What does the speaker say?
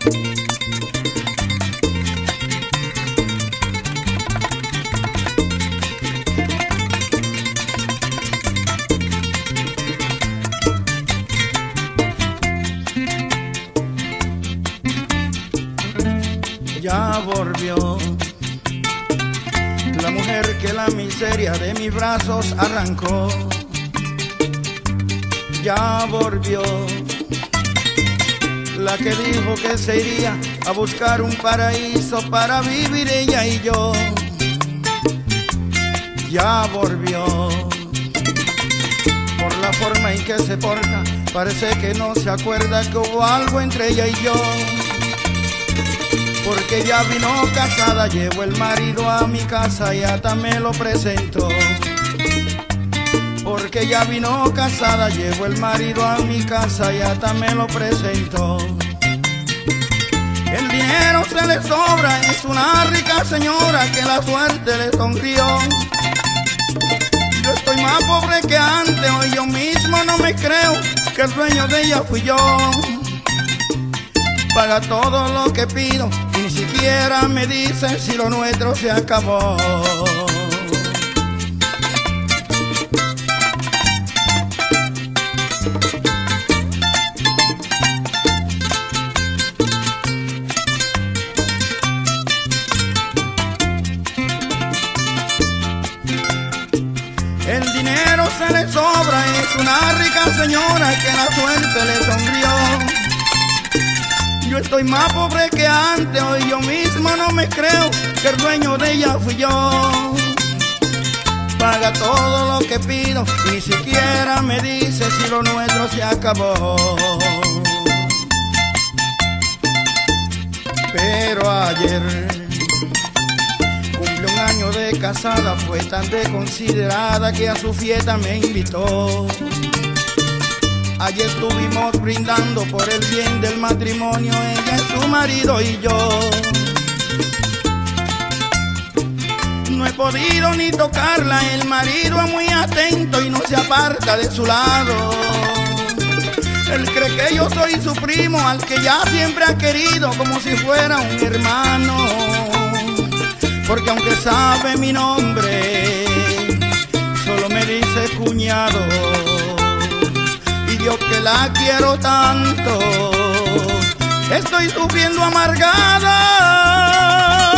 Ya volvió la mujer que la miseria de mis brazos arrancó. Ya volvió la que dijo que se iría a buscar un paraíso para vivir ella y yo. Ya volvió. Por la forma en que se porta, parece que no se acuerda que hubo algo entre ella y yo. Porque ya vino casada, llevó el marido a mi casa y hasta me lo presentó. Porque ya vino casada, llevó el marido a mi casa y hasta me lo presentó. El dinero se le sobra, es una rica señora que la suerte le sonrió. Yo estoy más pobre que antes, hoy yo mismo no me creo que el dueño de ella fui yo. Paga todo lo que pido y ni siquiera me dice si lo nuestro se acabó. El dinero se le sobra, es una rica señora que la suerte le sonrió. Yo estoy más pobre que antes, hoy yo mismo no me creo que el dueño de ella fui yo. Paga todo lo que pido y ni siquiera me dice si lo nuestro se acabó. Pero ayer cumplió un año de casada, fue tan desconsiderada que a su fiesta me invitó. Allí estuvimos brindando por el bien del matrimonio, ella y su marido y yo. No he podido ni tocarla, el marido es muy atento y no se aparta de su lado. Él cree que yo soy su primo, al que ya siempre ha querido como si fuera un hermano. Porque aunque sabe mi nombre, solo me dice cuñado. Yo que la quiero tanto, estoy sufriendo amargada.